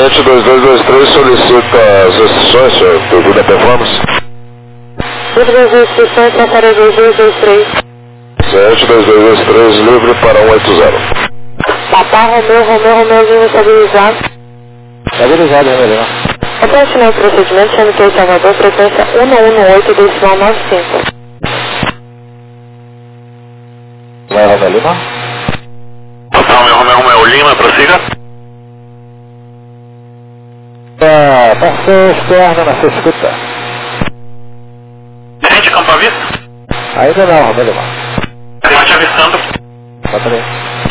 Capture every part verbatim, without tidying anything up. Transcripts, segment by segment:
sete dois dois dois três solicita as restrições, senhor, devido à performance. Livre das restrições, passarei dois dois dois três. sete dois dois dois três, livre para um oito zero. Papá, Romeu, Romeu, Romeuzinho estabilizado. Estabilizado, Romeu. Até o final do procedimento, sendo que em Salvador, frequência um um oito, decimal nove cinco. Vai, Romeu Lima. Papá, Romeu, Romeu, Romeu Lima, prossiga. É, passou externo na sua escuta. Gente, campo à vista. Ainda não, Romeu Lima. Está te avistando. Bota ali.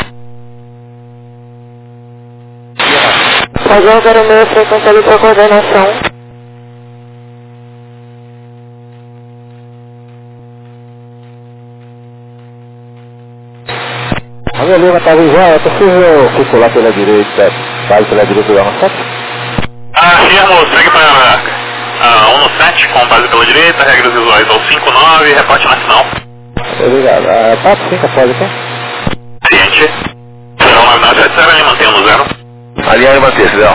Fazer zero seis, frequência ali para coordenação. Romeu Lima está ali já, é possível circular pela direita, vai pela direita da nossa? Ah, firmo, segue para ah, um no sete, com base pela direita, regras visuais ao cinco nove, reporte nacional. Obrigado. Ah, quatro cinco, pode aqui? Cliente. zero nove nove sete zero, ele mantém no zero. Alinhar e manter, Fidel.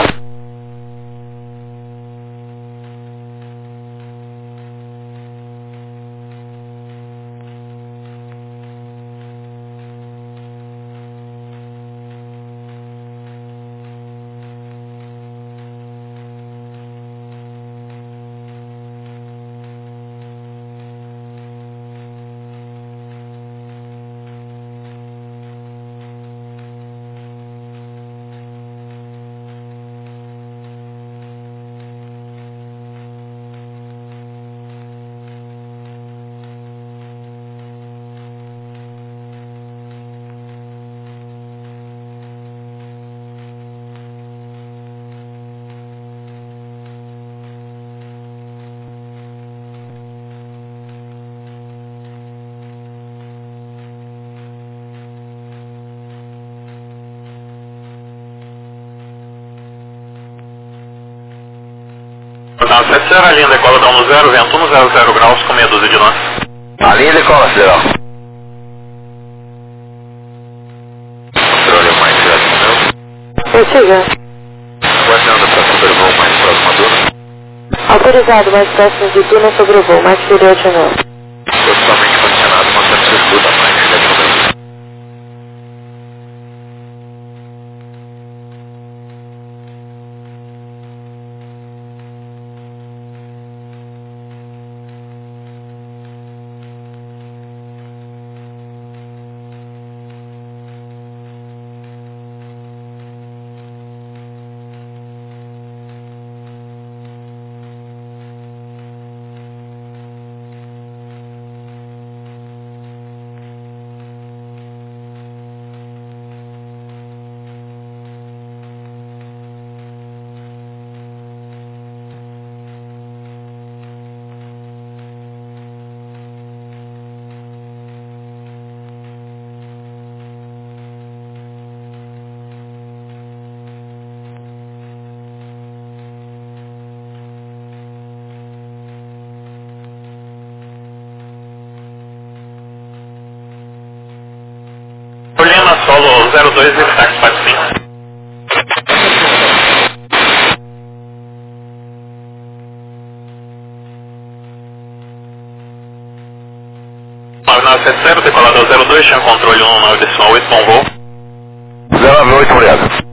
nove sete zero, a linha decola da um no zero, vento um zero zero graus com meia dúzia de nós. A linha decola, Fidel. Controle mais direto no meu. Prossiga. Aguardando para sobrevoo mais próximo a Duna. Autorizado, mais próximo de Duna sobre o voo, mais superior de novo. Totalmente condicionado, mantendo sua escuta mais direto no meu. Lima, solo zero dois, táxi quatro cinco. nove nove sete zero, decolador zero dois, chama controle um nove decimal oito, bom voo. zero nove oito, obrigado.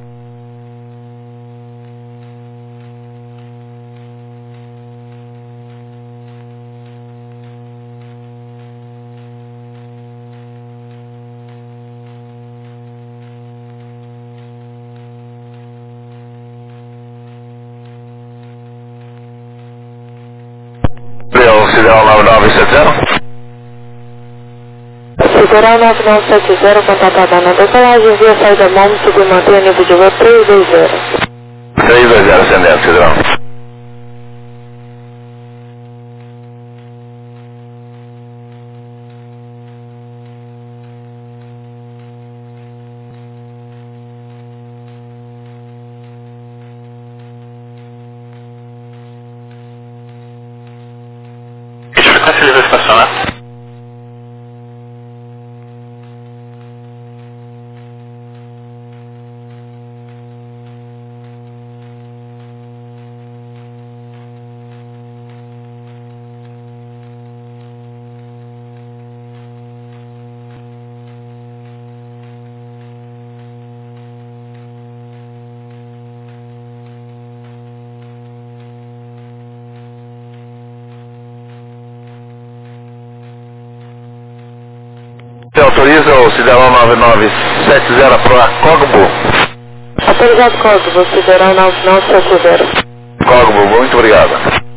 Fidel nove nove sete zero. Federal nove nove sete zero, contatada na decolagem, via saída MOM, subir manter nível de voo três dois zero. três dois zero, ascendente, Federal. Frequência livre estacionar. Você autoriza o Sideral nove nove sete zero para Cogbo? Autorizado Cogbo, Sideral nove nove sete zero. Cogbo, muito obrigado.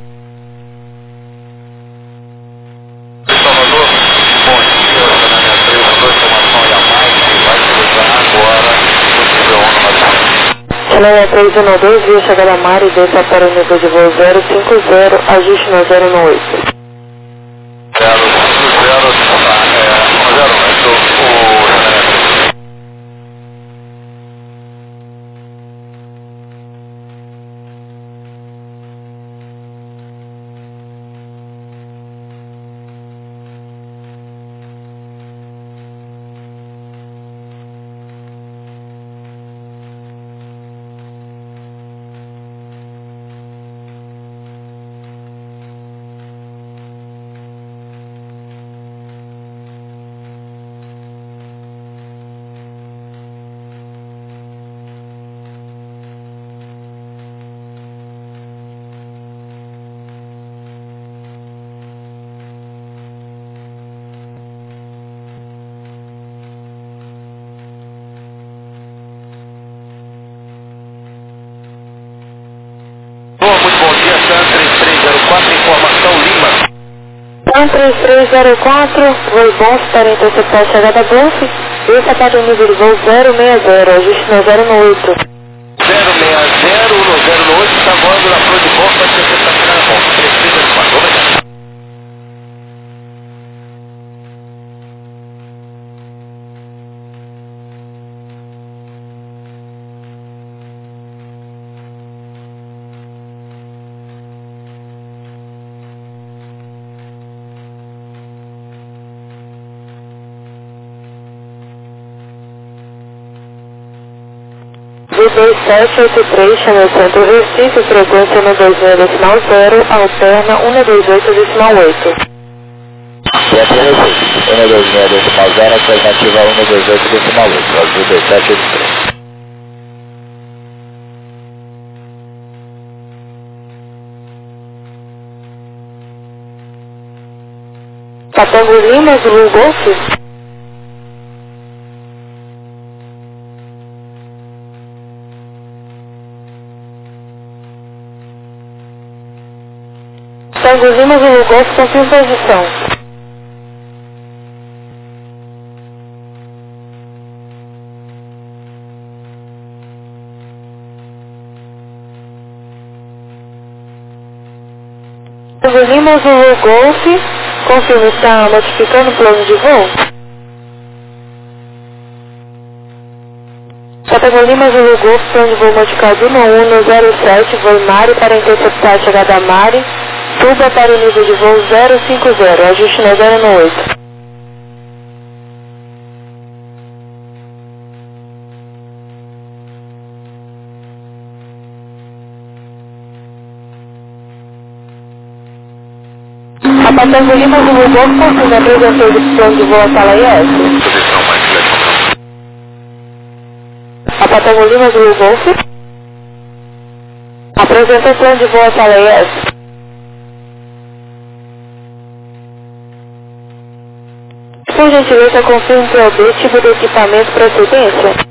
Salvador, bom dia, ordenamento três um dois, formação Yamaha, que vai cruzar agora o nível um no Maranhão. Chaleia três um dois, via chegada a Mari, desça para o nível de voo zero cinco zero, ajuste no zero no oito. zero cinco zero, tá, é, um zero oito, o ordenamento três. Muito bom dia, Sam três três zero quatro, informação Lima. Sam três três zero quatro, voo bom para interceptar a chegada Bluff, desça para o nível de voo zero seis zero, ajuste no zero no oito. zero seis zero no zero no oito, está voando na flor de bom para interceptar a chegada bom. três três zero quatro, obrigado. V dois sete oito três, chama Centro Recife, frequência um dois seis decimal zero, alterna um dois oito decimal oito. Centro Recife, um dois seis decimal zero, alternativa um dois oito decimal oito, azul dois sete oito três. Patango Lima, Zulu Golf. Tango Lima, Zulu Golf, confirma posição. Tango Lima, Zulu Golf, confirma, está modificando o plano de voo? Tango Lima, Zulu Golf, plano de voo modificado um um no zero sete, voo Mari para interceptar a chegada a Mari. Suba para o nível de voo zero cinco zero, ajuste no zero no oito. A Patango Lima do Golf confirma apresentou o plano de voo a sala I S. Posição mais direção. A Patango Lima do Golf apresentou o plano de voo a sala I S. Por gentileza, confirme o P O B, tipo de equipamento, procedência.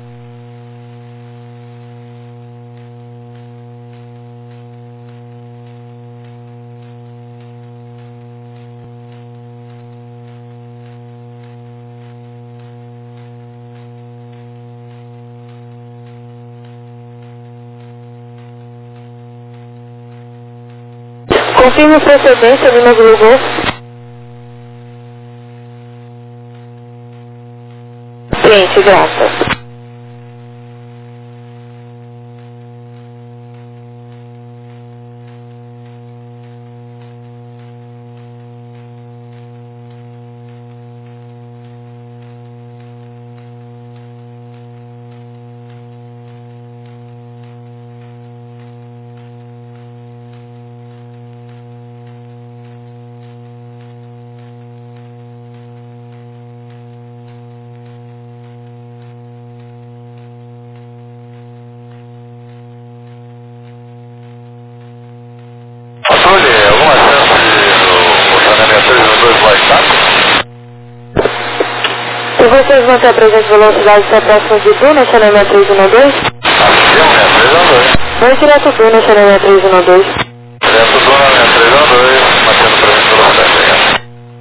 Confirme a procedência do Noglu Golf. Cliente, graças. Afirmações manter a presente velocidade até próximo de Duna, Xanemé três um dois. Afirma, três um dois. Dois direto Duna, Xanemé três um dois. Direto Duna, três um dois, mantendo presente velocidade, obrigado.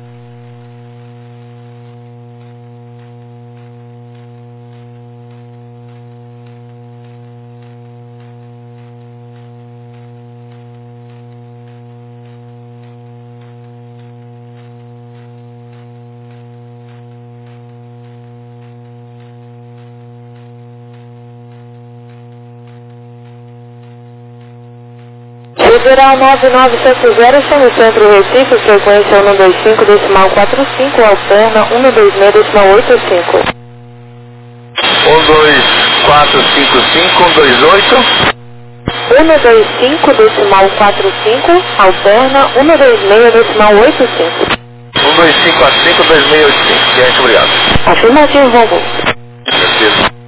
Federal nove nove sete zero, chama o Centro Recife, frequência um dois cinco, decimal quatro cinco, alterna um dois seis, decimal oito cinco. um dois quatro cinco cinco um dois oito. um dois cinco, decimal quatro cinco, alterna um dois seis, decimal oito cinco. um dois cinco quatro cinco dois seis oito cinco. Cliente, obrigado. Afirmativo, voo. Preciso.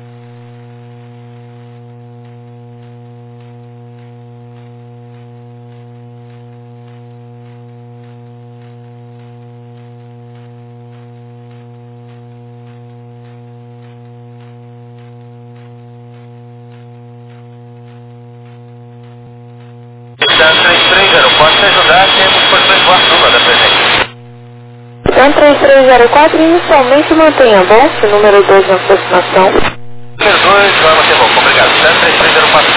três três zero quatro, se ajudar, temos portões do Artuba da presente. Então três três zero quatro, inicialmente mantenha bom, se número dois na aproximação. Número dois, vai manter bom, obrigado. três três zero quatro.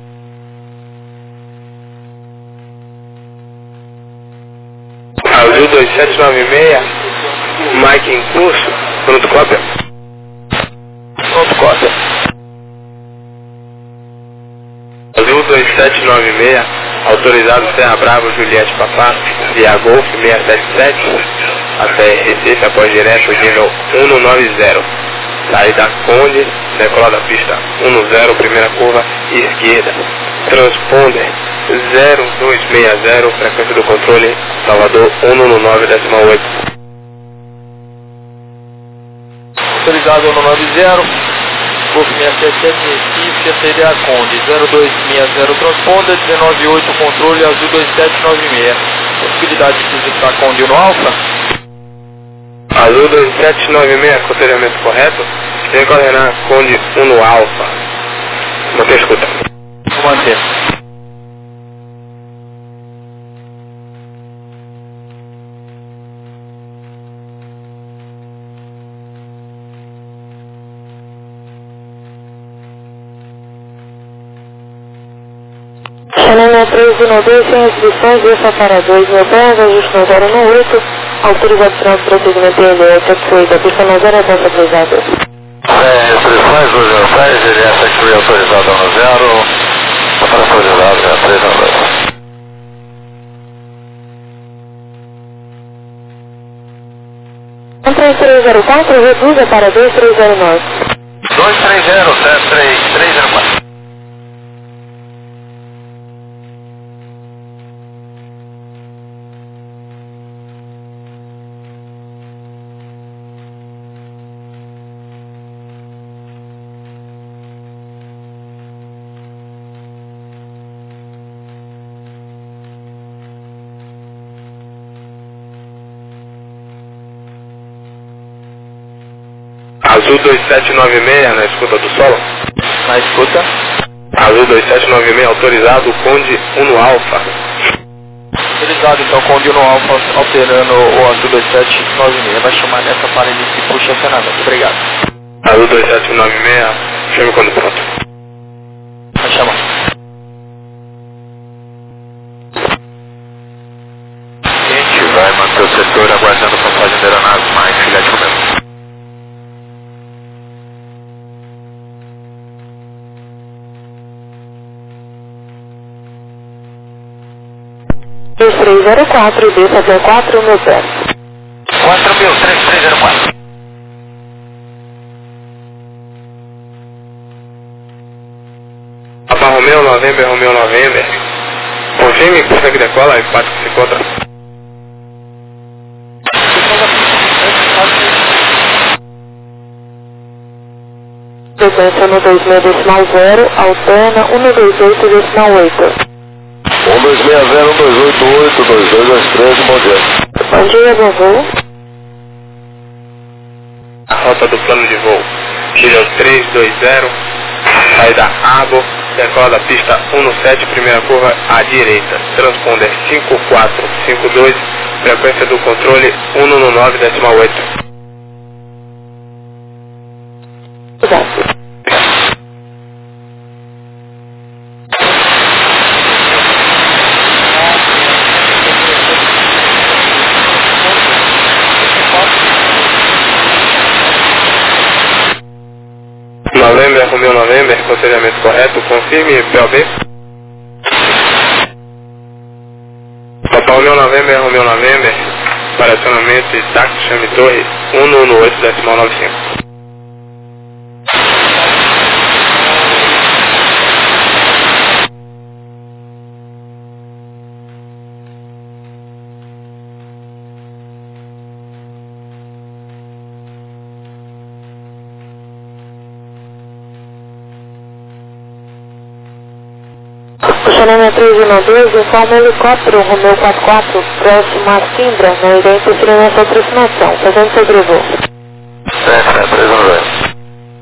Azul dois sete nove seis, Mike em curso, pronto cópia. Pronto, cópia. Azul dois sete nove seis, autorizado Serra Brava, Juliette Papá, via Golf seiscentos e setenta e sete, até Recife, após direto, nível cento e noventa. Saída Conde, decolar da pista cento, primeira curva, esquerda. Transponder zero dois seis zero, frequência do controle, Salvador cento e nove, decimal oito. Autorizado cento e noventa, Golf seiscentos e setenta e sete, Recife, a saída Conde, zero dois seis zero, transponder, dezenove oito, controle, azul dois sete nove seis. Possibilidade de visitar Conde no Alfa? Azul dois sete nove seis, aconselhamento correto. Vem coordenar Conde um no Alfa. Manter a escuta. Vou manter. Xanemé três um dois, sem restrições, deixa para dois mil pés, ajuste no zero no oito, autorizado final de procedimento N S, feita, pista no zero, avança autorizado. Sem restrições, dois zero seis, G S X autorizado no zero, para autorizado, já três um dois. três três zero quatro, reduza para dois três zero nove. dois três zero sete três três zero quatro. Azul dois sete nove seis, na escuta do solo. Na escuta. Azul dois sete nove seis, autorizado Conde um no Alfa. Autorizado então Conde um no Alfa, alterando o azul dois sete nove seis. Vai chamar nessa parede que puxa a cenada. Obrigado. Azul dois sete nove seis, chame quando pronto. Vai chamar. Gente, vai manter o setor aguardando passagem da aeronave mais filha de momento. três três zero quatro, desça até quatro mil pés. quatro mil, três três zero quatro. Papa Romeo November, Romeo November. Confirme, consegue decola, empate que se encontra. Frequência um dois seis, decimal zero, alterna um dois oito, decimal oito. um dois seis zero um dois oito oito dois dois dois três, bom dia. Bom dia, bom voo. rota do plano de voo. Nível três dois zero, saída Arbor, decola da pista um no sete, primeira curva à direita. Transponder cinco quatro cinco dois, frequência do controle um no nove decimal oito. November, Romeo November, procedimento correto, confirme, P O B. Papa Romeo November, Romeo November, para acionamento e táxi, chame torre um no oito decimal nove cinco. Funcionamento três um dois, informa o helicóptero Romeo quatro quatro, próximo a Simbra, não irá interferir nessa aproximação, fazendo sobrevoo. Certo, três um dois.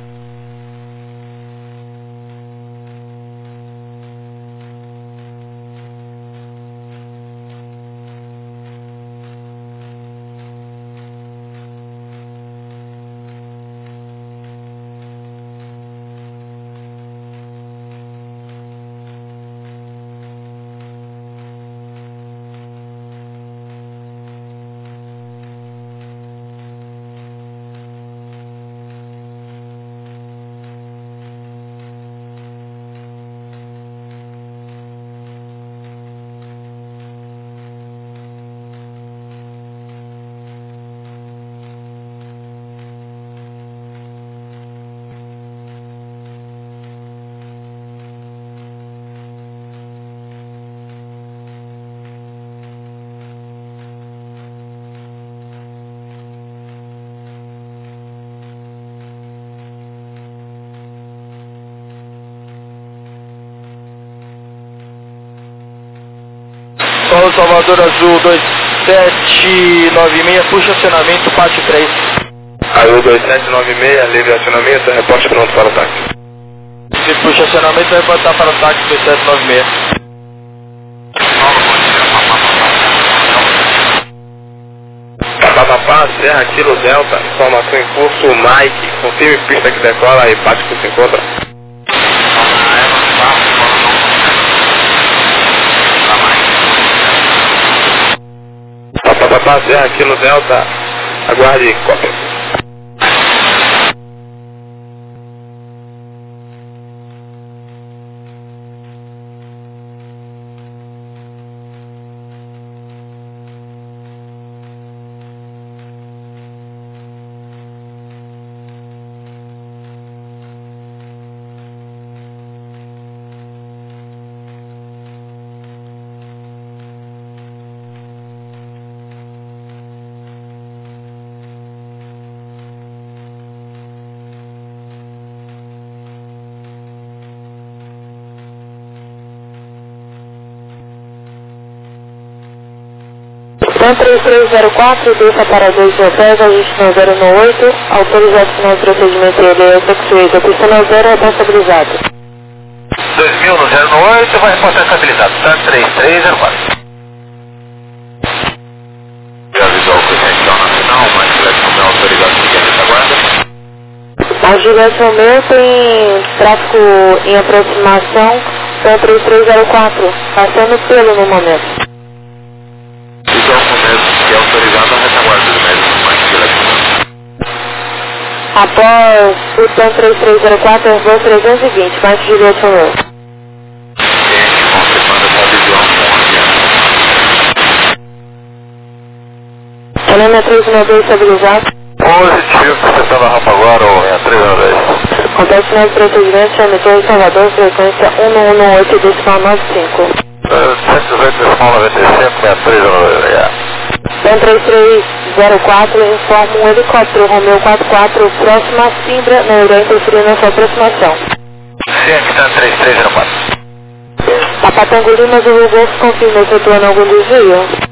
Paulo Salvador Azul dois sete nove seis, puxa acionamento, Pátio três. Azul dois sete nove seis, livre acionamento, reporte pronto para o táxi. Se puxa acionamento, vai botar para o táxi dois sete nove seis. Papapá, Serra, Kilo Delta, informação em curso, Mike, confirme pista que decola e bate que se encontra. Papapá, Serra, Kilo Delta, aguarde cópia. três três zero quatro, deixa para dois hotéis, ajuste no zero no oito, autorizado final de procedimento ele é efetuado, pista no zero, responsabilizado. dois mil no zero no oito, vai reportar estabilizado, tá? três três zero quatro. Já avisou o presidente nacional, mas o Juliette Romeu autorizado a seguir a retaguarda. A Juliette Romeu tem tráfego em aproximação, são três três zero quatro, passando pelo no momento. Que é autorizado a retaguarda do médico, mas Juliette. Após o T A M três três zero quatro, voo trezentos e vinte, mais Juliette Romeu. Gente, confirmando essa visão com a Canema três um dois estabilizado. positivo, você está na rampa agora ou é a três um dois? Acontece final de procedimento, chame Torre Salvador, frequência um um oito decimal nove cinco. cento e dezoito decimal noventa e cinco, é a três um dois, obrigado. T A M três três zero quatro informa um helicóptero Romeo quatro quatro próximo a Simbra, não irá interferir na sua aproximação. Sim, aqui está três três zero quatro. Papatango Lima, Zulu Golf, confirma efetuando algum desvio.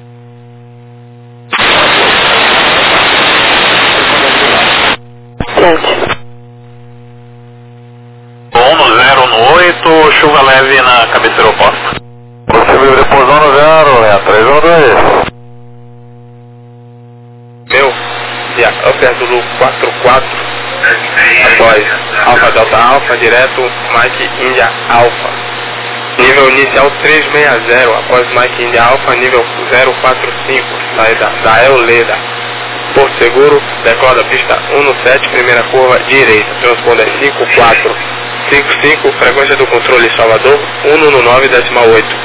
chuva leve na cabeceira oposta. Você livre pousando zero, né? três um dois. Meu, via Upper Zulu quatro quatro, após Alfa Delta Alfa, direto Mike India Alfa. Nível inicial trezentos e sessenta, após Mike India Alfa, nível zero quatro cinco, saída da Euleda. Porto Seguro, decola da pista um sete, primeira curva direita, transponder cinco quatro cinco cinco, frequência do controle Salvador cento e nove, decimal oito.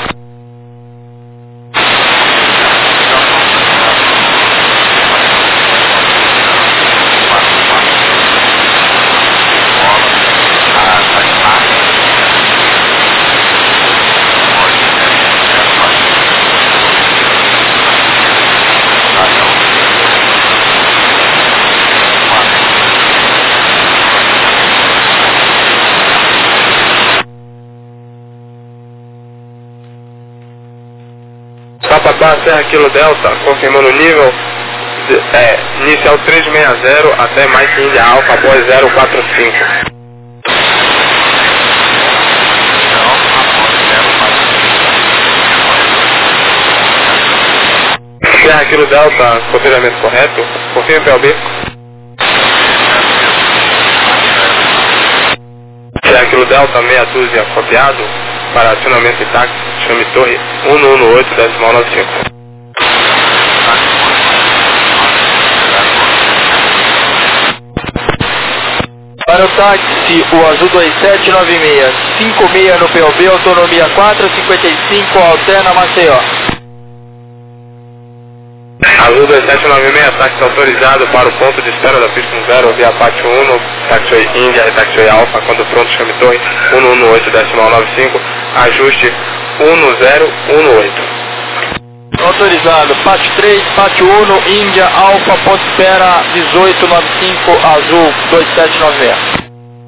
Papapá, Serra Kilo Delta, confirmando o nível de, é, inicial trezentos e sessenta até Mike India Alpha após zero quatro cinco. Serra Kilo Delta, confirmamento correto, confirme P L B. Serra Kilo Delta, meia dúzia copiado, para acionamento e táxi, chame torre cento e dezoito, decimal noventa e cinco. Para o táxi, o azul dois sete nove seis, cinco seis no P O B, autonomia quatro cinquenta e cinco, alterna Maceió. Azul dois sete nove seis, táxi autorizado para o ponto de espera da pista zero, via Pátio um, Taxiway Índia e Taxiway Alfa, quando pronto chame torre cento e dezoito, decimal noventa e cinco, ajuste um zero um oito. Autorizado, Pátio três, Pátio um, Índia, Alfa, ponto espera dezoito noventa e cinco, azul dois sete nove seis.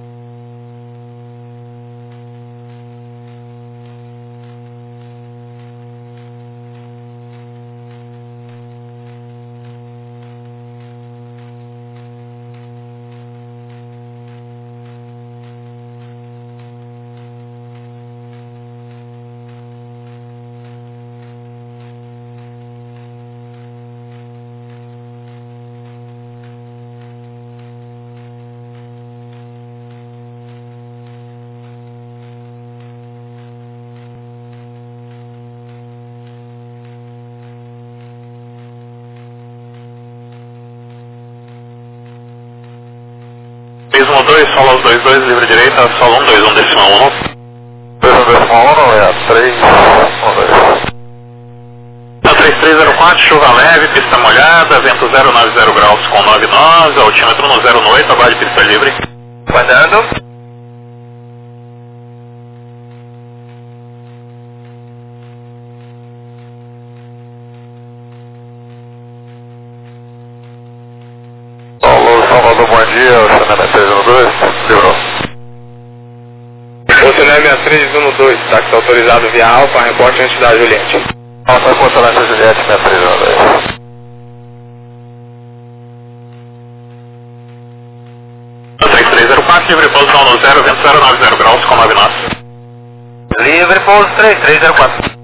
Prisma dois, solo dois dois, livre direita, solo um dois um, decimal um. dois um decimal um, é três um dois. Na três três zero quatro, chuva leve, pista molhada, vento zero nove zero graus com nove nove, altímetro no zero oito, aguarde pista livre. Guardando. Salvador, bom dia, o Chanel três um dois, livrou. O Chanel seis três um dois, táxi autorizado via Alfa, reporte antes da Juliette. Alfa, controlante da Juliette, seis três um dois. Na três três zero quatro, livre posição no zero, vento zero nove zero graus com nove nove. Livre pouso três três zero quatro.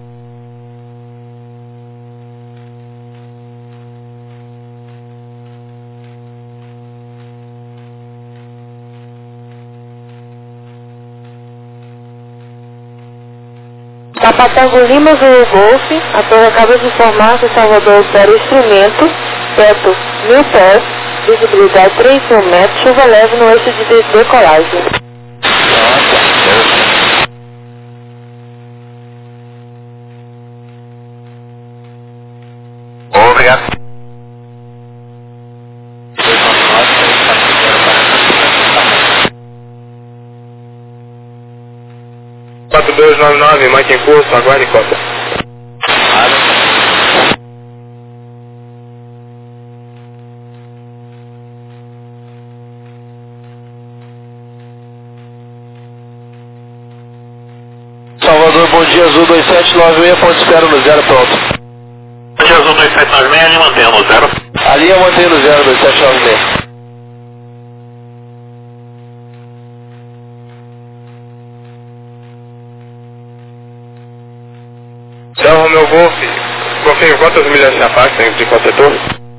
Papatango Lima Zulu Golf, a torre acaba de informar que Salvador opera instrumento, teto mil pés, visibilidade três mil metros, chuva leve no eixo de decolagem. Obrigado. quatro dois nove nove, Mike em curso, aguarde cota. Salvador, bom dia, azul dois sete nove seis, ponto espera no zero, pronto. Bom dia, azul dois sete nove seis, ali mantenha no zero. A linha mantém no zero, dois sete nove seis. Romeo Golf, confirme quantas milhas se afastam de qual setor?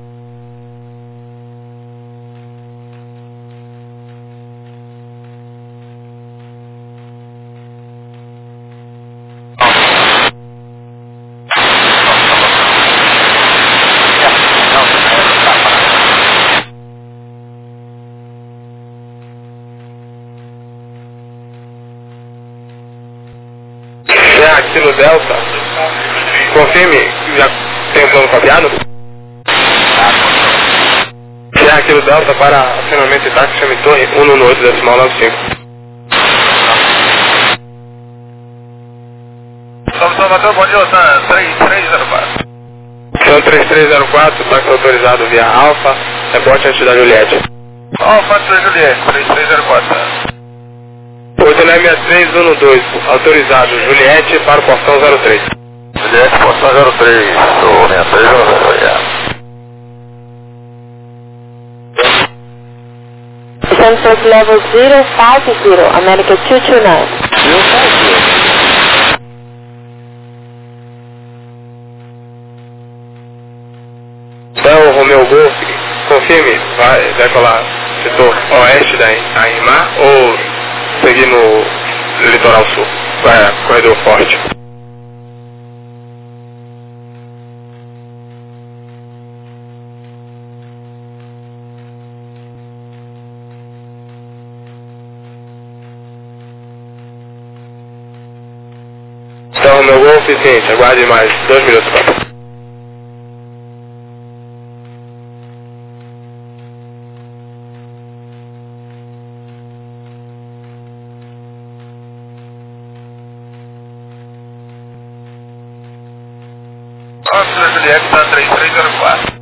Aqui no Delta, confirme, já tem o plano copiado? Já aqui no Delta para acionamento de táxi, chame torre um um oito decimal nove cinco. São Salvador, bom dia, tá três três zero quatro. São três três zero quatro, táxi autorizado via Alfa, reporte antes da Juliette. Alfa antes da Juliette, três três zero quatro. oito nove seis três um dois, autorizado Juliette para o portão zero três. Juliette, portão zero três, do seis três zero zero. Sunset level zero five zero, America two two nine. zero five zero. Então, Romeo Golf, confirme, vai decolar setor oeste da Aimar ou seguir no litoral sul, é, corredor forte. Então, meu gol suficiente, aguarde mais dois minutos. Nossa, Juliette está três três zero quatro.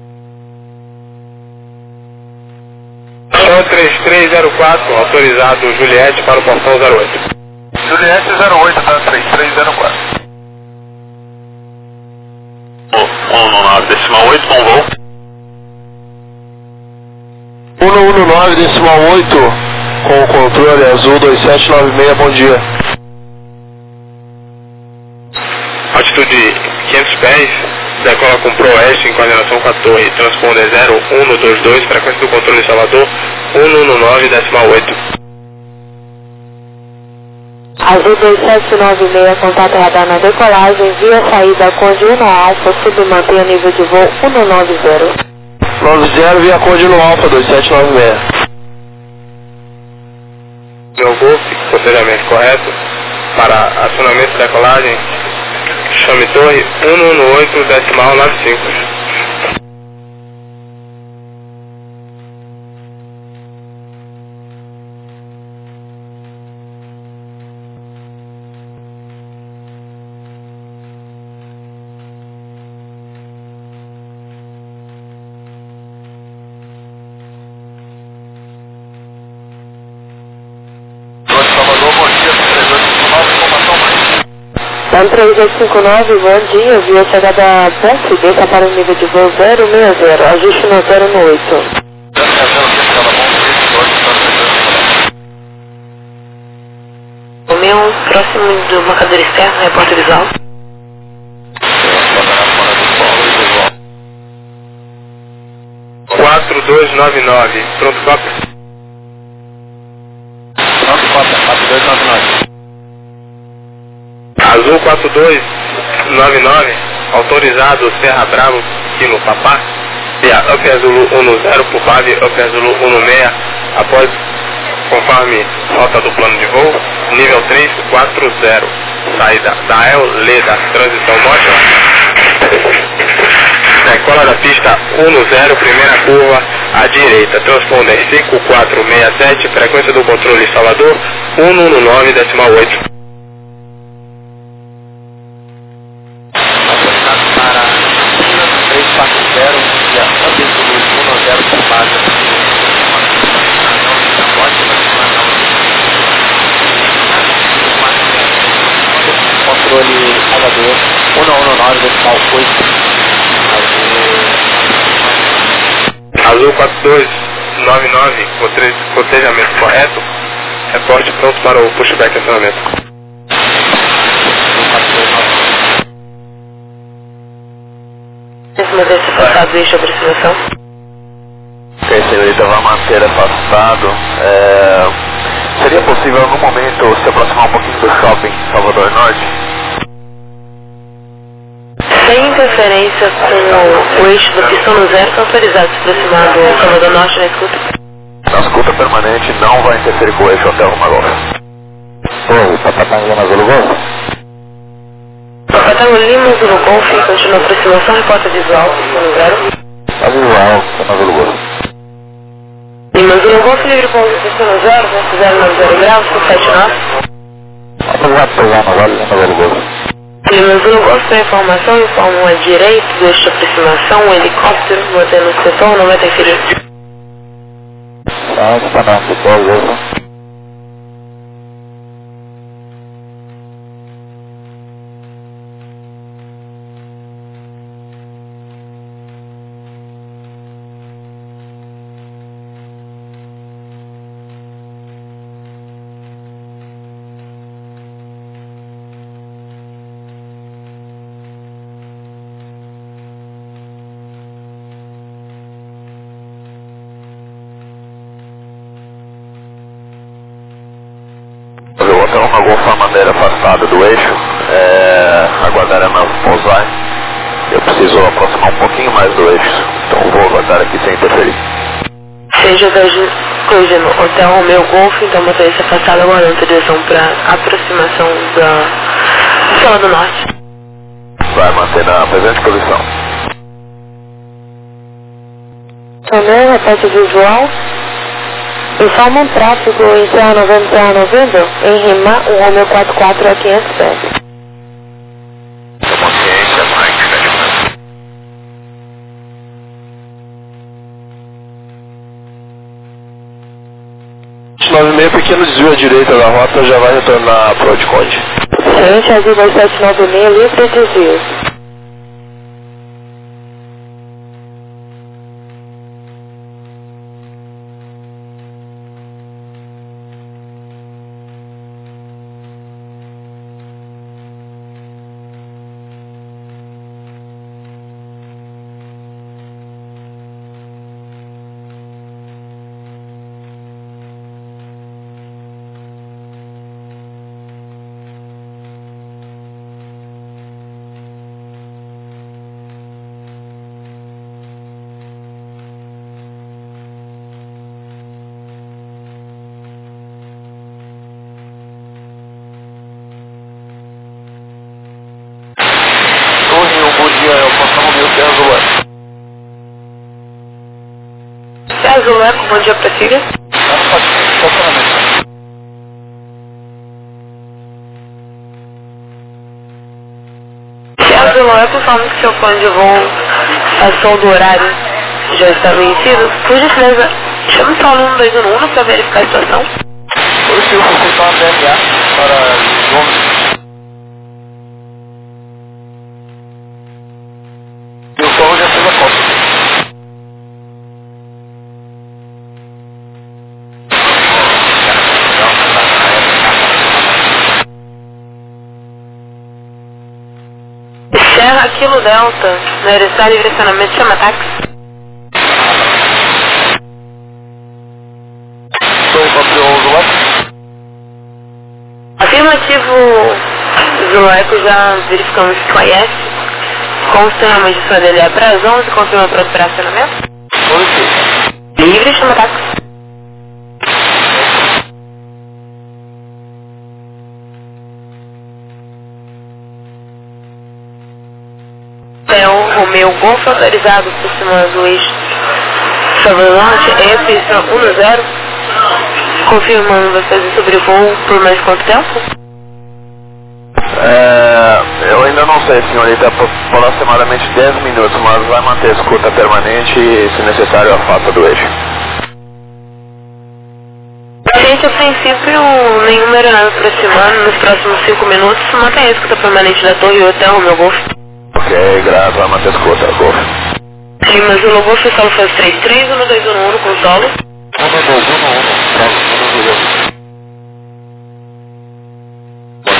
São três três zero quatro, autorizado Juliette para o portão zero oito. Juliette zero oito, tá três três zero quatro. um um nove decimal oito, com voo. um um nove decimal oito, com o controle azul dois sete nove seis, bom dia. Altitude quinhentos pés, decola com ProOeste em coordenação com a torre, transponder zero um dois dois, frequência do controle Salvador um um nove decimal oito. Azul dois sete nove seis, contato radar na decolagem, via saída Conde um Alfa, submantenha nível de voo um nove zero. nove zero via Conde um Alfa dois sete nove seis. Meu Golf, procedimento correto, para acionamento de decolagem, chame torre um um oito decimal nove cinco. Então três oito cinco nove, bom dia, via chegada P S D, está para o nível de voo zero seis zero, ajuste no zero oito. O meu próximo do marcador externo, repórter visual. quatro dois nove nove, pronto, cópia? Pronto, cópia, quatro dois nove nove. Azul quatro dois nove nove, autorizado Serra Bravo, Kilo Papá, via Up Azul um zero por base Up Azul um seis, após, conforme rota do plano de voo, nível três quatro zero, saída da El Leda, transição móvel, decola da pista um zero, primeira curva à direita, transponder cinco quatro seis sete, frequência do controle Salvador um um nove decimal oito. Controle Salvador um um nove decimal oito. Azul quatro dois nove nove, cotejamento correto, reporte pronto para o pushback acionamento. manter-se afastado do eixo de aproximação. Ok, senhorita, vai manter afastado. É... Seria possível, no momento, se aproximar um pouquinho do shopping Salvador Norte? Sem interferência com o, o eixo do pistono zero, está autorizado se aproximar do Salvador Norte na escuta. Na escuta permanente não vai interferir com o eixo até Roma Golf. Oi, Papatango Lima Zulu Golf? Papatango Lima Zulu Golf, continua a aproximação, reporta visual, pistono zero. Tá visual, Lima Zulu Golf. Lima Zulu Golf, livre pouso pistono zero, zero nove zero graus, sete nove. Obrigado, programa, vale, Lima Zulu Golf. Lima Zulu Golf, tem informação, informa a direita do eixo de aproximação, um helicóptero, mantendo o setor, não vai interferir. Ah, está não, pessoal, Golf. O hotel Roma Golf a maneira afastada do eixo, é, aguardaremos pousar. Eu preciso aproximar um pouquinho mais do eixo, então vou aguardar aqui sem interferir. Seja corrigindo, hotel Romeo Golf, então motorista afastado aguardando direção para aproximação da Sala do Norte. Vai manter na presente posição. Romeo, repete visual. Informa um tráfego em Serra noventa, Serra noventa, em Rimar, o Romeo quarenta e quatro a quinhentos pés. Consciência, Mike, nove meio, pequeno desvio à direita da rota, já vai retornar para o Conde. Frente azul dois sete nove seis, livre de desvios. Azul Eco, bom dia pra filha. Se Azul Eco, falando que seu plano de voo passou do horário já está vencido, por gentileza, chame só o aluno dois um um para verificar a situação. Por isso eu vou contar uma D M A para João. E o Paulo já fez a cópia. Serra Kilo Delta, na Ereçá, direcionamento, chama táxi. Afirmativo, Zuleco, já verificamos que conhece. Consta realmente de sua D L A para as onze, confirma para o operacionamento. Livre, chama táxi. Hotel Romeo Golf autorizado por cima do eixo Salvador Norte, F um zero, confirmando vai fazer sobrevoo por mais quanto tempo? É, eu ainda não sei, senhorita, por aproximadamente dez minutos, mas vai manter a escuta permanente e, se necessário, afasta do eixo. Gente, a princípio, nenhuma aeronave aproximando nos próximos cinco minutos, mantém a escuta permanente da torre e o hotel Romeo Golf. Ok, graças, vai manter a escuta, Golf. Lima Zulu Golf, solo faz três três, um dois um um com solo. um dois um um,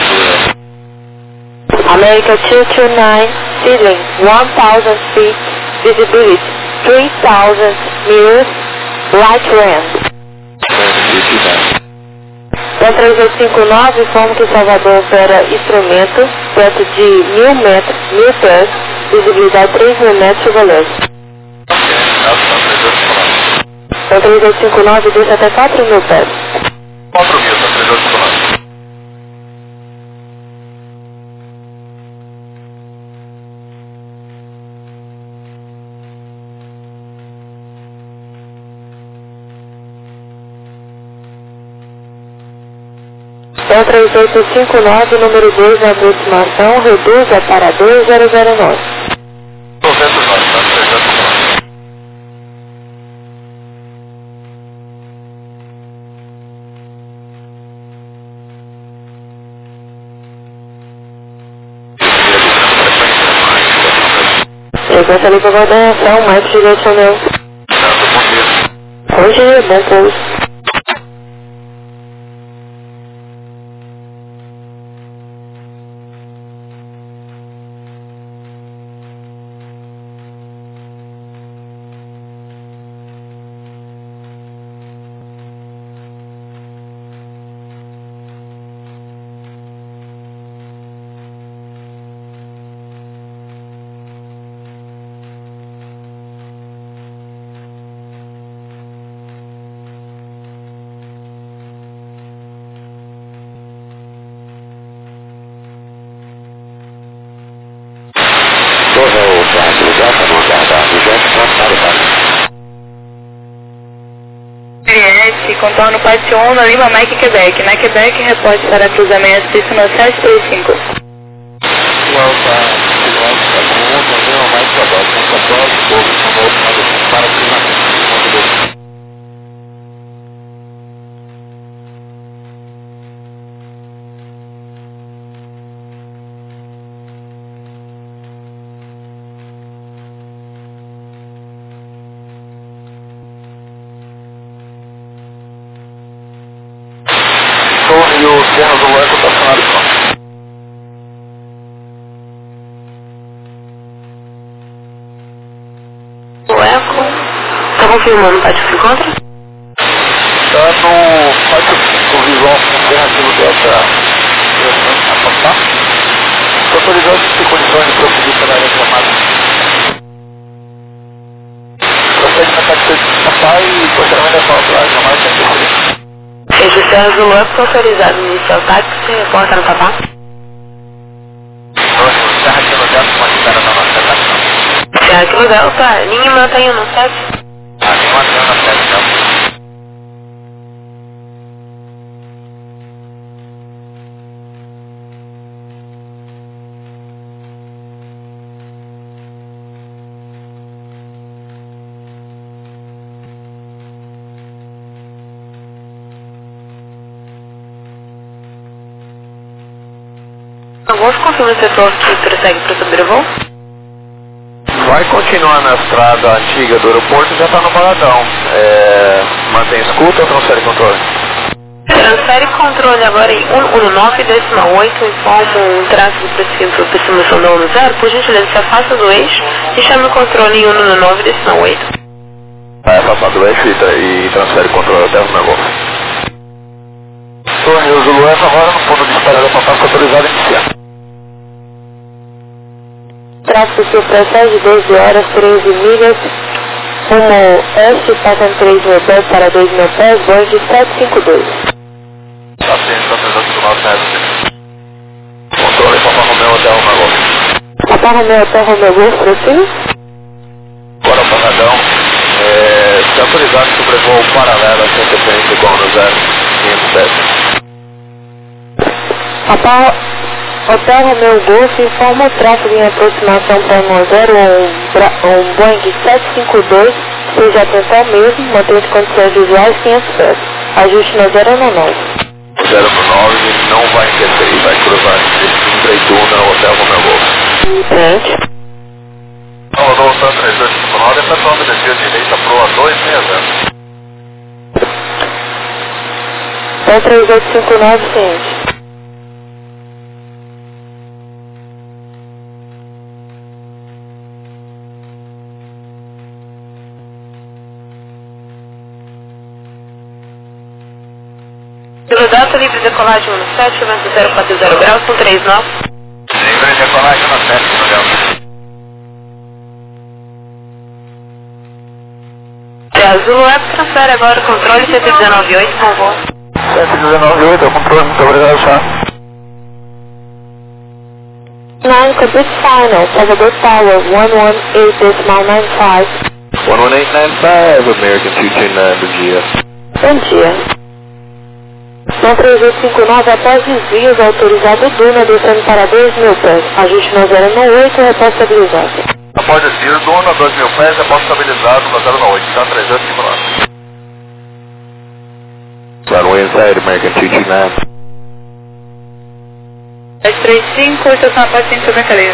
America two two nine, ceiling one thousand feet, visibility three thousand meters, light wind. Então três oito cinco nove, informa que Salvador opera instrumento perto de mil metros, mil pés, visibilidade três mil metros, chuva leve. Então três oito cinco nove, desce até quatro mil pés. quatro mil, tá três oito cinco nove. Então três oito cinco nove, número dois na aproximação, reduza para dois zero zero nove. duzentos e nove, tá trezentos e nove. Frequência ali para coordenação, Mike direcional. Bom dia, bom pouso. Contorno Pátio um, na Lima, Mike, Quebec. Na Quebec, reporte para cruzamento pista no sete três cinco. Alfa, Alfa, Lima, Lima, Mike, Quebec. Santa Cruz, Porto, São Paulo, para cruzamento. E o Serra do Eco está funcionando. O Eco, está confirmando o pátio que encontra? Está no pátio cinco, visual com Serra do Delta a passar. Estou autorizado de ter condições de prosseguir pela área reclamada. Prossegue na taxa de passar e posteriormente a falar pela área reclamada sem interferência. Registrando o Lupus autorizado inicial tático, se reporta no papá. Serra aqui no Delta, uma espera na nossa estação. Serra aqui no Delta, linha mantenha no sete. Ah, linha mantenha no sete, então. Alguns confirma o setor que prossegue para o sobrevoo? Vai continuar na estrada antiga do aeroporto e já está no paradão. É, mantém escuta ou transfere controle? Transfere controle agora em cento e nove vírgula oito, informa um tráfego prosseguindo para a aproximação da um zero. Por gentileza, se afasta do eixo e chame o controle em cento e nove vírgula oito. Vai afastar do eixo e, e transfere o controle até o meu golfe. Torre o Zulu F agora no ponto de espera da papai autorizado a iniciar. Tráfego que procede doze horas, treze milhas, rumo oeste, passando três mil pés para dois mil pés, Boeing sete cinco dois. Está sendo, está sendo do nosso resto. Controle Papa Romeu até o Golf. Papa Romeu até o Romeu Golf, prossiga. Agora o paradão, é, se autorizado sobrevoo paralelo a cento e setenta igual no zero, quinhentos pés. Papa Hotel Romeu Golf informa o tráfego em aproximação para um zero ou um, um Boeing sete cinco dois, seja atenção mesmo, mantendo condições visuais quinhentos pés. Ajuste na zero nove. zero nove não vai interferir, vai cruzar entre Itaúna e o Hotel Romeu Golf. Frente. Salvador Santa três dois cinco nove, pessoal da desvio direita pro A dois seis zero. Então três oito cinco nove, ciente. Delta, livre decolagem um sete, vento zero quatro zero graus com três nove. Livre decolagem um sete, no Delta. É, Zulu Web transfere agora o controle sete um nove oito, bom voo. sete um nove oito, é o controle, muito obrigado, senhor. nine, complete final, Salvador Tower, one one eight decimal nine five. one one eight nine five, American two two nine, bom dia. Bom dia. São três oito cinco nove, após desvios, autorizado Duna, descendo para dois mil pés. Ajuste no zero nove oito, reposto estabilizado. Após desvio, Duna, dois mil pés, reposto estabilizado no zero nove oito, está três oito cinco nove. Runway inside, American two two nine. sete três cinco, estação após cinco sobre a cadeia.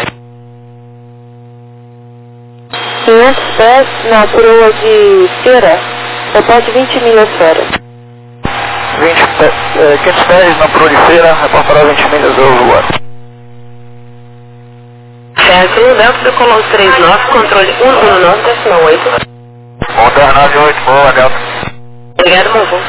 quinhentos pés na proa de feira, reposto vinte milhas fora. vinte pés, eh, quinhentos pés na prolifeira, reposto para vinte milhas do lugar. Certo, Delta decolou três nove, controle um um nove, decimal oito. um nove oito, boa, Delta. Obrigado, bom voo.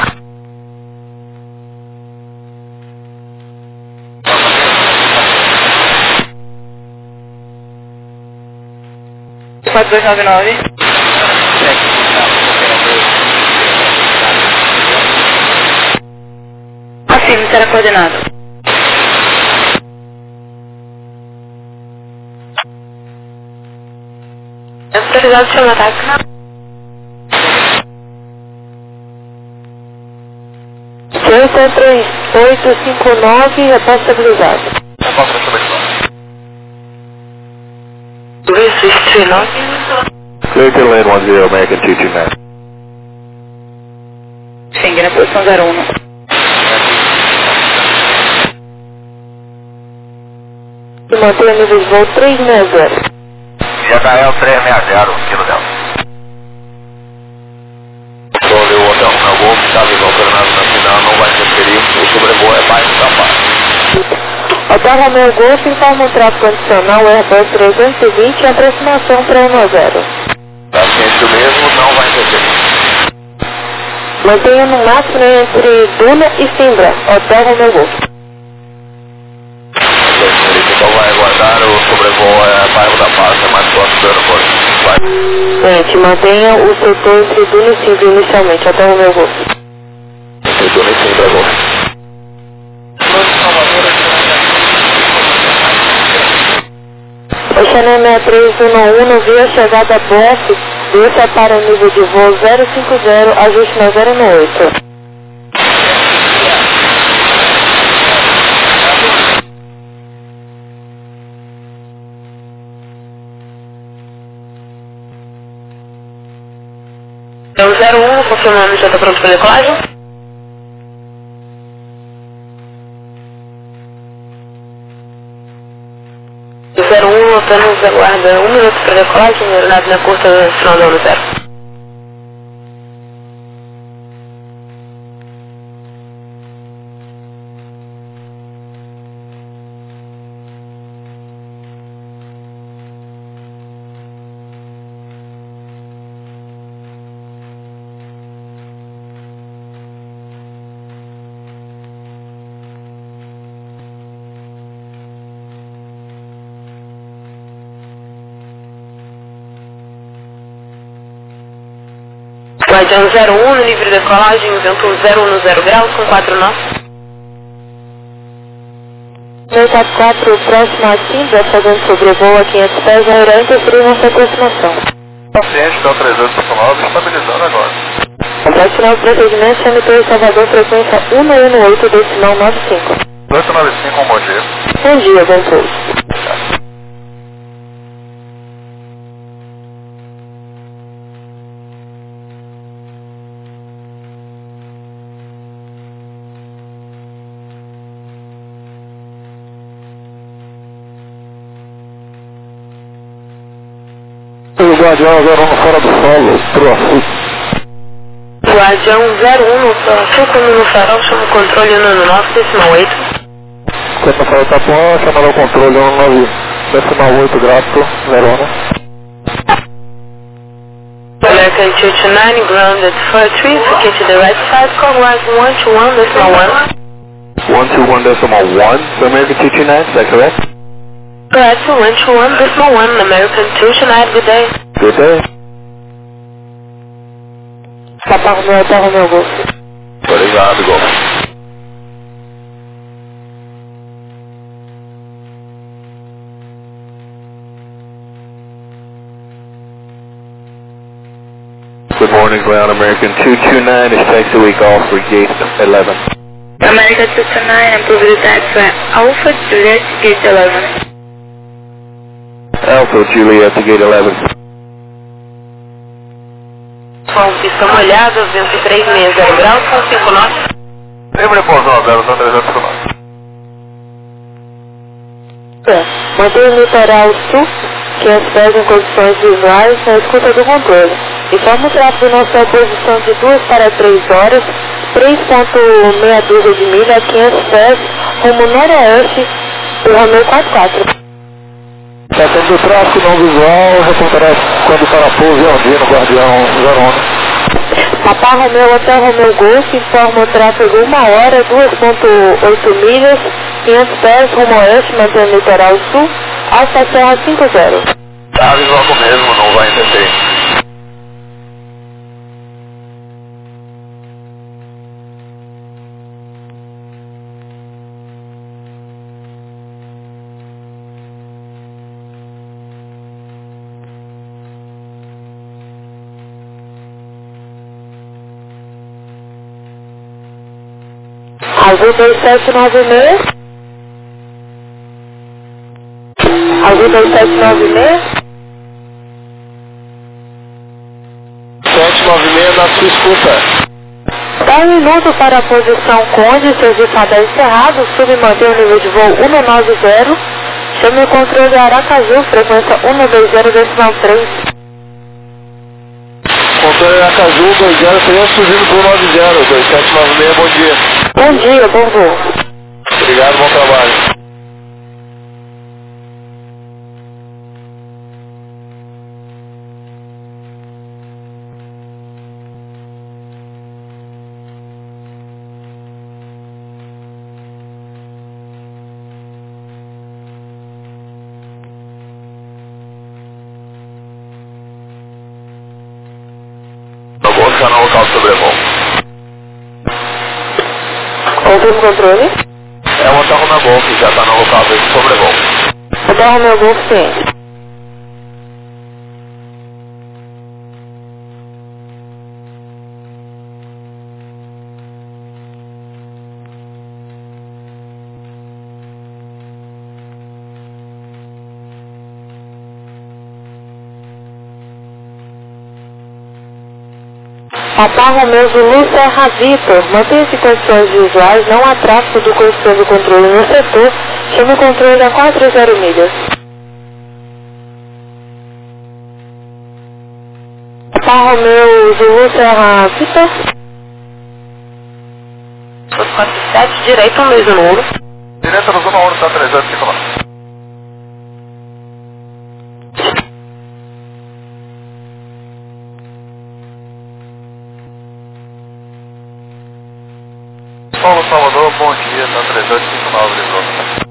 quatro dois nove nove. Afirme, será coordenado. Autorizado, chama ataque. seis três oito cinco nove, reposto estabilizado. Reposto estabilizado. dois seis três nove. Clear to land one zero, American two two nine. Xingue na posição zero um. E mantenha nível de voo três seis zero. J L três seis zero, quilo Delta. Sobre o hotel meu voo, que está visão Fernando na final, não vai ter perigo, o sobrevoo é baixo da paz. Hotel Romeo Golf informa um tráfego adicional Airbus trezentos e vinte em aproximação para um zero. Tá ciente do mesmo, não vai ter perigo. Mantenha no máximo entre Duna e Simbra, Hotel Romeo Golf. Então vai aguardar, o sobrevoo é bairro da Paz, é mais próximo do aeroporto. Vai. Gente, mantenha o setor entre Duna e Simbra inicialmente, Hotel Romeo Golf. Entre Duna e Simbra, Golf. Oceano seis três um um, via chegada B F, desça para o nível de voo zero cinco zero, ajuste no zero nove oito. É o zero um, confirmando, já está pronto para decolagem? zero um, apenas aguarda um minuto para decolagem, aeronave na curta, final da zero. Guardião zero um, no livre decolagem, vento zero um zero graus com quatro nós. dois quatro quatro, próximo a Simbra, fazendo sobrevoo a quinhentos pés, aerão interferir nossa aproximação. Paciente, então trezentos e nove, estabilizando agora. Contrato final do procedimento, C M T Salvador, frequência um um oito, decimal nove cinco. oito nove cinco, um bom dia. Bom dia, bom pouso. Guardião zero um fora do solo, pro Açu. Guardião zero um no Açu, como no farol, chama o controle um nove, decimal oito. Quando o farol tá bom, chama o controle um nove, decimal oito, grato, Verona. American two two nine, ground at four three, to get to the right side, call right one two one, decimal one. one two one decimal one for American two two nine, is that correct? Correct, one two one decimal one, American two two nine, good day. Good day. Papa Romeo, Hotel Romeo Golf. Obrigado, Golf. Good morning, ground American two two nine, is taxi week off for gate eleven. American two two nine, approved taxi Alpha Juliet, gate eleven. Alpha Juliet to gate eleven. Com pista molhada, vento três seis zero graus, com cinco knots. Lembra de pousar, zero trezentos knots. É, mantenha o litoral sul, que as pés em condições visuais na escuta do controle. Informe o tráfego na sua posição de duas para três horas, três vírgula seis dúzia de milha, quinhentos pés, rumo noroeste, do Romeo quatro quatro. Estação do tráfego não visual, reportará quando para pouso e Andino, Guardião zero um. Papa Romeo, Hotel Romeo Golf, informa o tráfego uma hora, duas vírgula oito milhas, quinhentos pés, rumo oeste, mantendo o litoral sul, Alfa Serra cinco zero. Tá visual mesmo, não vai entender. Azul dois sete nove seis. Azul dois sete nove seis. sete nove seis na sua escuta. dá um minuto para a posição Conde, serviço radar encerrado, submanter o nível de voo cento e noventa. Chame o controle Aracaju, frequência cento e vinte decimal três. Controle Aracaju, dois zero três, subindo para o noventa, dois sete nove seis, bom dia. Bom dia, bom voo. Obrigado, bom trabalho. Eu vou ficar no local de sobrevoo. Confirma o controle. É o Hotel Romeo Golf, já está no local de sobrevoo. Hotel Romeo Golf, sim. Papa Romeo Zulu Serra Vitor, mantenha-se em condições visuais, não há tráfego do condutor do controle no setor, chame o controle a quatro zero milhas. Papa Romeo Zulu Serra Vitor. quatro sete, direito ao mesmo número. Direto no zona um, está trezentos e cinco lá. Paulo Salvador, bom dia, está trezentos e cinquenta e nove, Lisboa.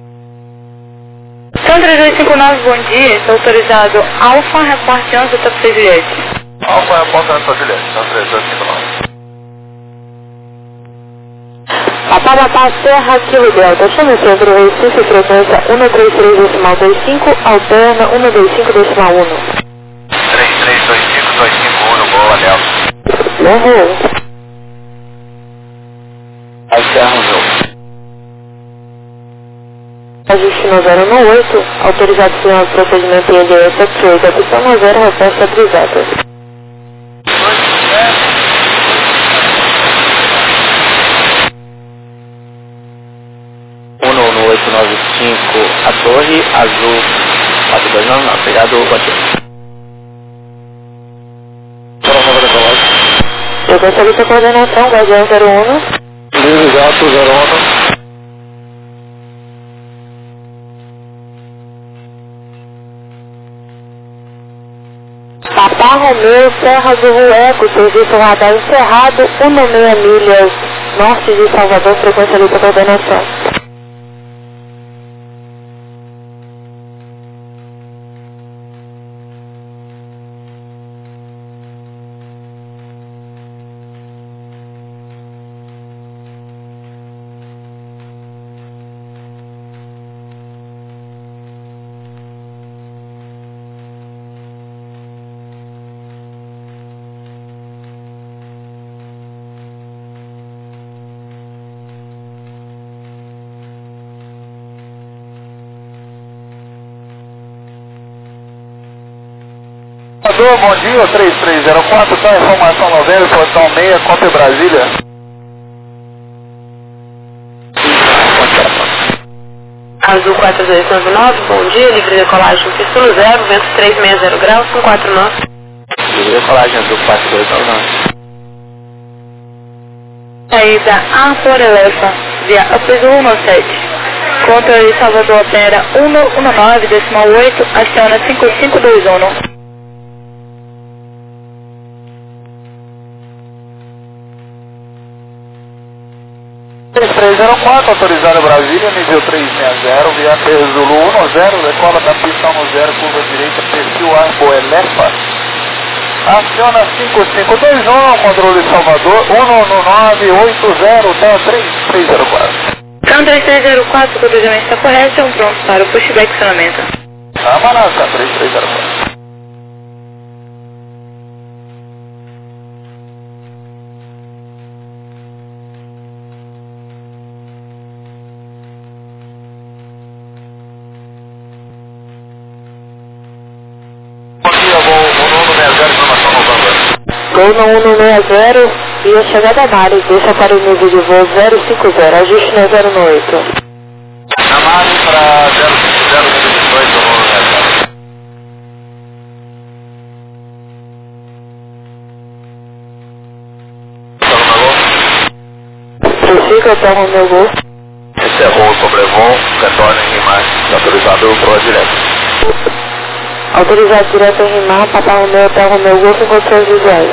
São trezentos e cinquenta e nove, bom dia, está autorizado Alfa, reporte onze, Top Juliette. Alfa, reporte onze, Juliette, está trezentos e cinquenta e nove. Papa Papa Serra Kilo Delta, chame o centro Recife, frequência cento e trinta e três decimal vinte e cinco, alterna cento e vinte e cinco decimal um. três três dois cinco dois cinco um, boa, Delta. Bom voo. Serra Romeo. Destino zero um oito, autorizado final de procedimento I L S sete oito, opção zero, resposta autorizada. um um oito nove cinco, a torre azul, quatro dois nove nove, obrigado, bate. Eu gostaria de coordenação, Guardião zero um. Exato, zero um. Papa Romeu, Serra do Rueco, serviço radar encerrado, uma meia milhas norte de Salvador, frequência ali para coordenação. Salvador, bom dia, três três zero quatro, tá? Informação novembro, portão seis, Copa Brasília. Azul quatro dois nove nove, bom dia, livre decolagem, pistola zero, vento três seis zero graus, um quatro nove. Livre decolagem, Azul quatro dois nove nove. Saída A por Elefa, via Upper um sete. Controle de Salvador opera um um nove, decimal oito, aciona cinco cinco dois um. três três zero quatro, autorizado Brasília, nível três seis zero, via Zulu um zero, decola da pista um zero, curva direita, perfil Arbo Elefa. Aciona cinco cinco dois um, controle de Salvador, um nove oito zero, tá três três zero quatro. Então três três zero quatro, o cruzamento está correto, estão prontos para o pushback acionamento. Tá, Manassa, três três zero quatro. Gol no um seis zero e a chegada a Mari, deixa para o nível de voo zero cinco zero, ajuste no zero oito. A Mari para zero cinco zero, nível dezoito, Prossiga até o meu gol. Encerrou o sobrevoo, retorna em imagem, autorizado para direto. Autorizado direto em Rimar, Papa Romeu até o meu gol com controles visuais.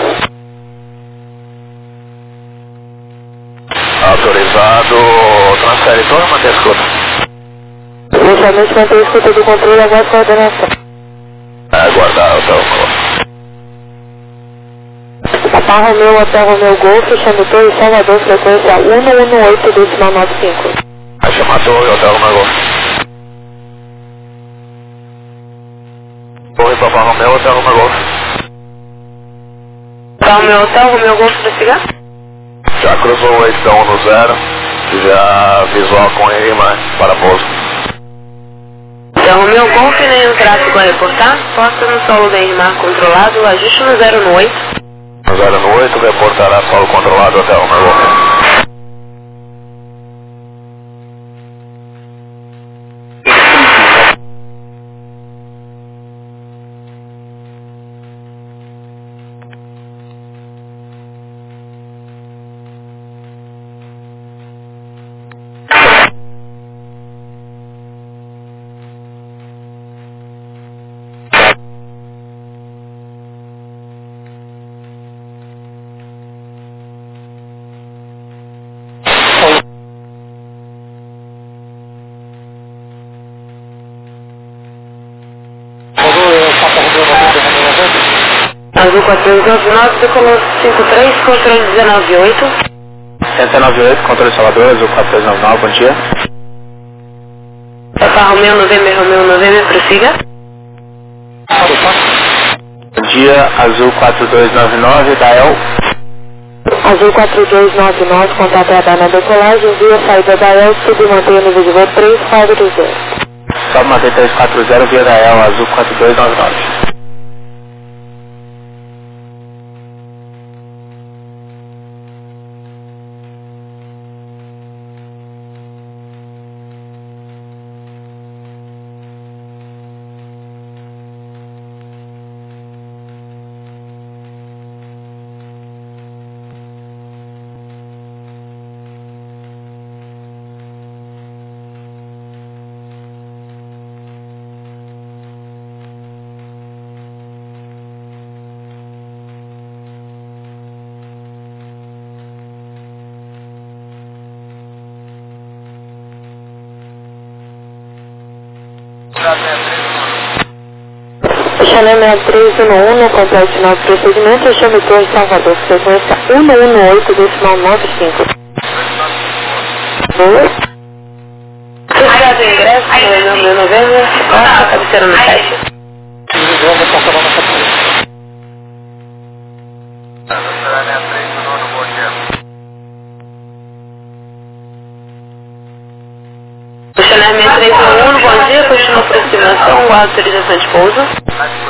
Autorizado, transfere torre, mantém a escuta. Inicialmente mantém a escuta do controle, agora coordenação. Aguardar até o meu. Papa Romeu até o meu gol, fechando torre Salvador, frequência um um oito, decimal nove cinco. Vai chamar a torre, até o meu. Torre Papa Romeu, até o meu. Papa Romeu até o meu gol, prossiga. Já cruzou o eixo um no zero, já visual com imagem para pouso. Então, o meu golf e nenhum tráfego a reportar, posta no solo da Rimar controlado, ajuste no zero oito. No zero oito, reportará solo controlado até o meu. Azul quatro dois nove nove, decolou cinco três, controle dezenove oito. dezenove oito, controle Salvador, Azul quatro dois nove nove, bom dia. Papa Romeu, November, Romeu, November, prossiga. Bom dia, Azul quatro dois nove nove, Dael. Azul quatro dois nove nove, contato radar na decolagem, via saída da E L, submantenha o nível de voo três quatro zero. Sobe manter três quatro zero, via Dael, Azul quatro dois nove nove. Chanel sessenta e três um um, no complexo de novo procedimento, eu chamo Torre Salvador, frequência um um oito, decimal nove cinco. Boa. Obrigado, ingresso, meu novembro, nossa, cabeceira no sete. Vamos passar lá na cabeça. Chanel sessenta e três um um, bom dia, continua aproximação, com autorização de pouso.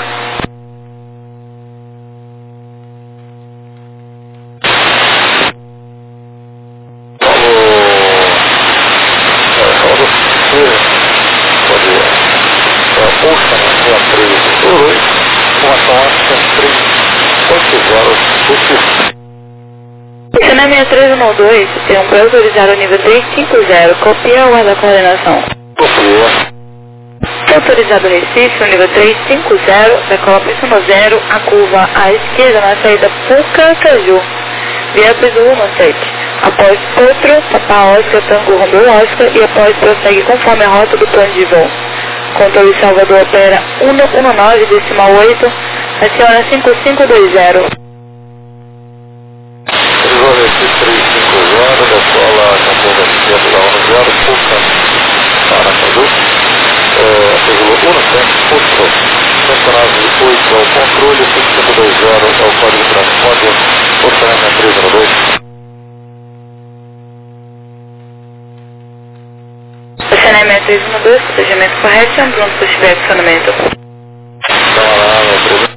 Chanel sessenta e três um dois, tem um pré-autorizado nível três cinco zero, copia ou da coordenação? Copia. Autorizado Recife, o nível três cinco zero, decola pista zero, a curva à esquerda na saída Pucacaju, via piso um sete. Após Potro, Papa Oscar, Tango Romeu Oscar e após prossegue conforme a rota do plano de voo. Controle Salvador opera cento e dezanove, decimal oito, aciona cinco cinco dois zero. Prisão Recife três cinco zero, decola com curva esquerda da um zero, Puca, Paracaju. Regulou um sete, Potro, cento e nove oito é o controle, cinco cinco dois zero é o código de transponder, o Chanel sessenta e três um dois. Chanel sessenta e três um dois, procedimento correto, lembrando que estiver acionamento. Então, lá, meu problema.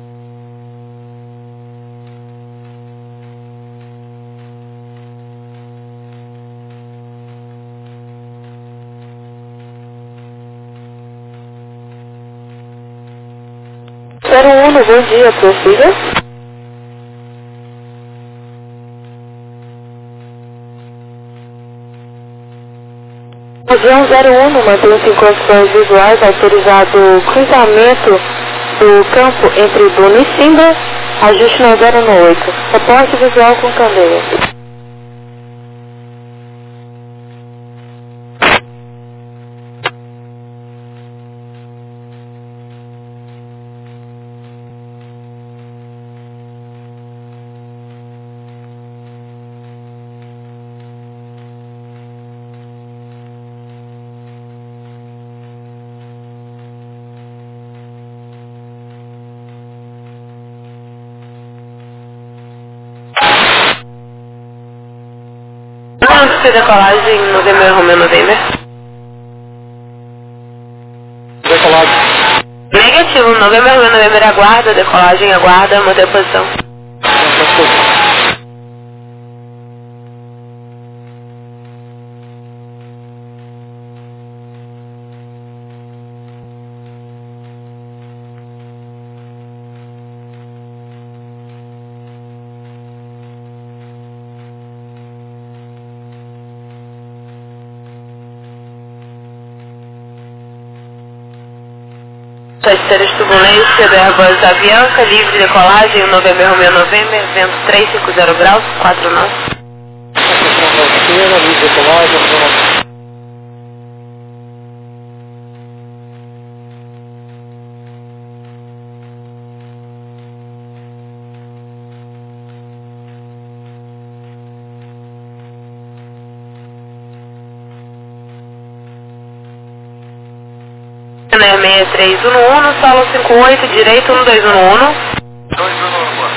zero um, bom dia, prossiga. Região zero um, mantém-se em condições visuais, autorizado cruzamento do campo entre Bruno e Simba, ajuste no zero oito. Reporte visual com candeia. Quanto de decolagem em novembro, Romeu November? Decolagem. Negativo, novembro, Romeu November, aguarda, decolagem, aguarda, manter a posição. Terceira de turbulência do Airbus Avianca, livre de decolagem, novembro, Romeu November, vento três cinco zero graus, quatro nós. Esquerda, livre de decolagem, Chanel sessenta e três um um, solo cinco oito, direito um dois um um. dois um um, boa.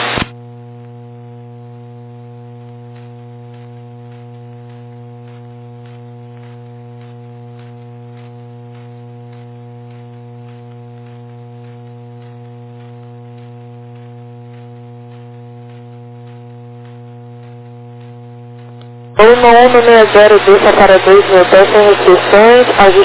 um um seis zero, desça para dois mil pés sem restrições, ajuste